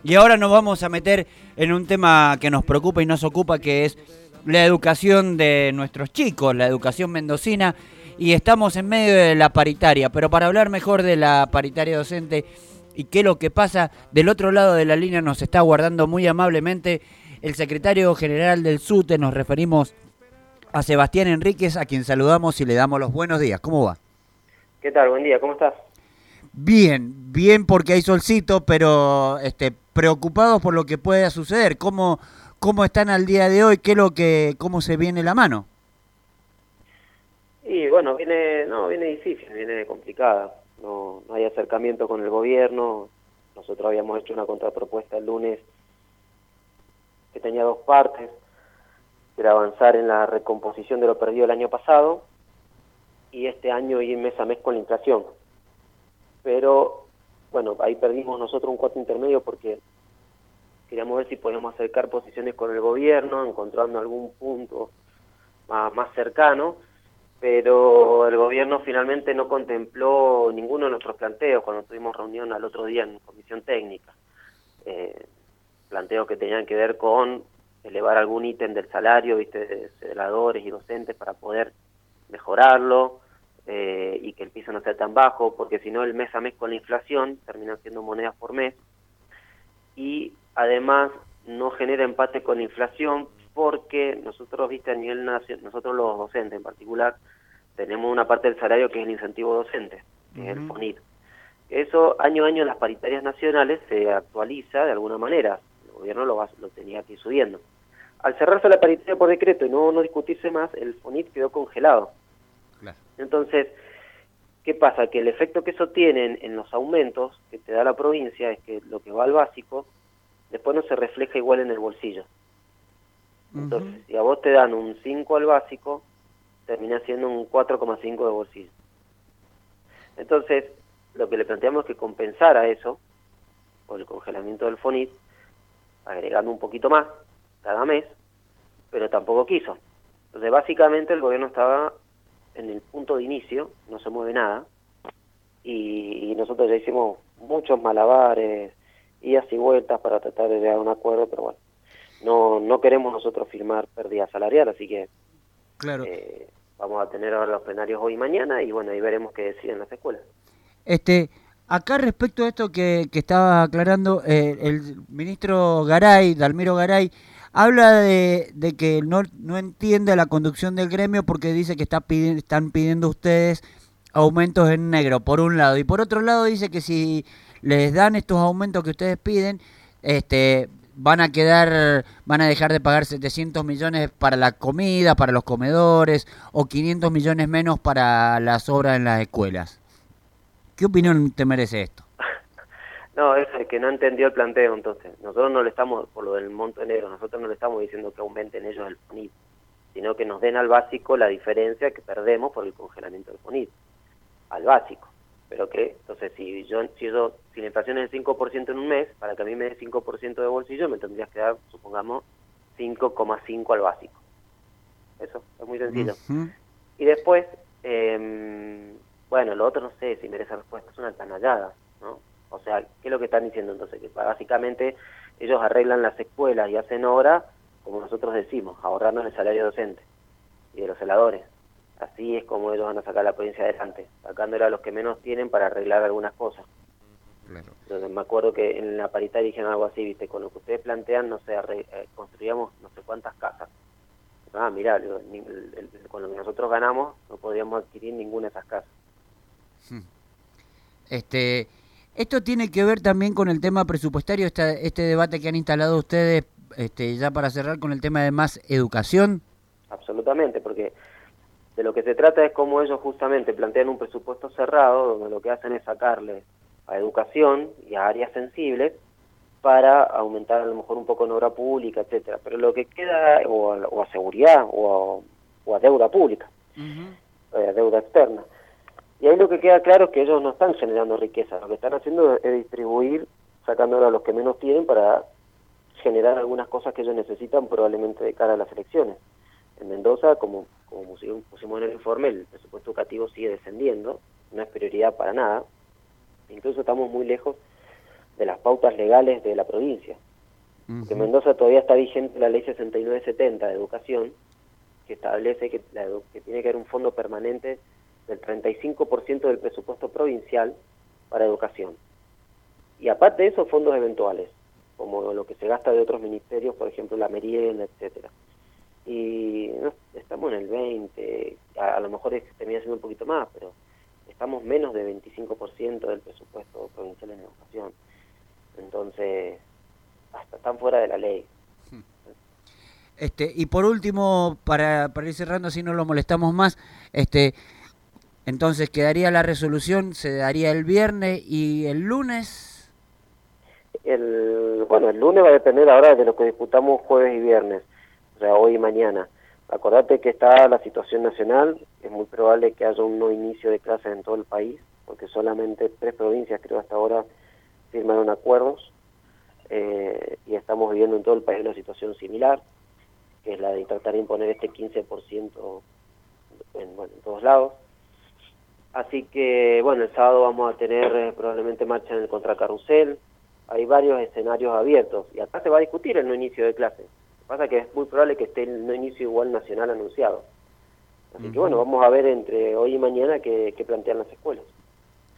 Y ahora nos vamos a meter en un tema que nos preocupa y nos ocupa, que es la educación de nuestros chicos, la educación mendocina, y estamos en medio de la paritaria. Pero para hablar mejor de la paritaria docente y qué es lo que pasa, del otro lado de la línea nos está aguardando muy amablemente el secretario general del SUTE. Nos referimos a Sebastián Enríquez, a quien saludamos y le damos los buenos días. ¿Cómo va? ¿Qué tal? Buen día, ¿cómo estás? Bien, bien porque hay solcito, pero preocupados por lo que pueda suceder. ¿Cómo están al día de hoy? ¿Cómo se viene la mano? Y bueno, viene difícil, viene complicada. No hay acercamiento con el gobierno. Nosotros habíamos hecho una contrapropuesta el lunes que tenía dos partes, que era avanzar en la recomposición de lo perdido el año pasado y este año ir mes a mes con la inflación. Pero bueno, ahí perdimos nosotros un cuarto intermedio porque queríamos ver si podíamos acercar posiciones con el gobierno, encontrando algún punto más cercano, pero el gobierno finalmente no contempló ninguno de nuestros planteos cuando tuvimos reunión al otro día en comisión técnica. Planteos que tenían que ver con elevar algún ítem del salario, viste, de celadores y docentes para poder mejorarlo, y que el piso no sea tan bajo, porque si no el mes a mes con la inflación terminan siendo monedas por mes, y además no genera empate con la inflación porque nosotros, viste, a nivel nacional, nosotros los docentes en particular, tenemos una parte del salario que es el incentivo docente, que es el FONIT. Eso año a año en las paritarias nacionales se actualiza de alguna manera, el gobierno lo tenía que ir subiendo. Al cerrarse la paritaria por decreto y no discutirse más, el FONIT quedó congelado. Claro. Entonces, ¿qué pasa? Que el efecto que eso tiene en los aumentos que te da la provincia es que lo que va al básico después no se refleja igual en el bolsillo. Entonces, si a vos te dan un 5 al básico, termina siendo un 4,5 de bolsillo. Entonces, lo que le planteamos es que compensara eso, por el congelamiento del FONIT, agregando un poquito más cada mes, pero tampoco quiso. Entonces, básicamente el gobierno estaba en el punto de inicio, no se mueve nada, y nosotros ya hicimos muchos malabares, idas y vueltas para tratar de llegar a un acuerdo, pero bueno, no queremos nosotros firmar pérdida salarial, así que Claro. vamos a tener ahora los plenarios hoy y mañana, y bueno, ahí veremos qué deciden las escuelas. Este, Acá respecto a esto que estaba aclarando, el ministro Garay, Dalmiro Garay, habla de que no entiende la conducción del gremio porque dice que están pidiendo ustedes aumentos en negro, por un lado, y por otro lado dice que si les dan estos aumentos que ustedes piden, van a dejar de pagar 700 millones para la comida, para los comedores, o 500 millones menos para las obras en las escuelas. ¿Qué opinión te merece esto? No, es el que no entendió el planteo, entonces. Nosotros no le estamos, por lo del monto de negro, nosotros no le estamos diciendo que aumenten ellos el FONIT, sino que nos den al básico la diferencia que perdemos por el congelamiento del FONIT, al básico. Pero que, entonces, si la inflación es del 5% en un mes, para que a mí me dé 5% de bolsillo, me tendrías que dar, supongamos, 5,5 al básico. Eso, es muy sencillo. Y después, bueno, lo otro no sé si merece respuesta, es una canallada, ¿no? O sea, ¿qué es lo que están diciendo entonces? Que básicamente ellos arreglan las escuelas y hacen obra, como nosotros decimos, ahorrando en el salario docente y de los celadores. Así es como ellos van a sacar la provincia adelante, sacándole a los que menos tienen para arreglar algunas cosas. Claro. Entonces me acuerdo que en la paritaria dijeron algo así, viste, con lo que ustedes plantean, no sé, construíamos no sé cuántas casas. Mirá, con lo que nosotros ganamos no podríamos adquirir ninguna de esas casas. Este, Esto tiene que ver también con el tema presupuestario, este debate que han instalado ustedes, ya para cerrar con el tema de más educación. Absolutamente, porque de lo que se trata es como ellos justamente plantean un presupuesto cerrado, donde lo que hacen es sacarle a educación y a áreas sensibles para aumentar a lo mejor un poco en obra pública, etcétera. Pero lo que queda, o a seguridad, o a deuda pública, a deuda externa. Y ahí lo que queda claro es que ellos no están generando riqueza, lo que están haciendo es distribuir, sacándolo a los que menos tienen para generar algunas cosas que ellos necesitan probablemente de cara a las elecciones. En Mendoza, como pusimos en el informe, el presupuesto educativo sigue descendiendo, no es prioridad para nada, incluso estamos muy lejos de las pautas legales de la provincia. Porque en Mendoza todavía está vigente la ley 6970 de educación, que establece que tiene que haber un fondo permanente del 35% del presupuesto provincial para educación. Y aparte de eso, fondos eventuales, como lo que se gasta de otros ministerios, por ejemplo, la merienda, etcétera. Y estamos en el 20, a lo mejor termina siendo un poquito más, pero estamos menos de 25% del presupuesto provincial en educación. Entonces, hasta están fuera de la ley. Y por último, para ir cerrando, así no lo molestamos más, entonces quedaría la resolución, se daría el viernes y el lunes. El lunes va a depender ahora de lo que disputamos jueves y viernes, o sea, hoy y mañana. Acordate que está la situación nacional, es muy probable que haya un no inicio de clases en todo el país, porque solamente 3 provincias, creo, hasta ahora firmaron acuerdos, y estamos viviendo en todo el país una situación similar, que es la de tratar de imponer este 15% en todos lados. Así que, bueno, el sábado vamos a tener probablemente marcha en el contracarrusel. Hay varios escenarios abiertos y acá se va a discutir el no inicio de clases. Lo que pasa es que es muy probable que esté el no inicio igual nacional anunciado. Así que bueno, vamos a ver entre hoy y mañana qué plantean las escuelas.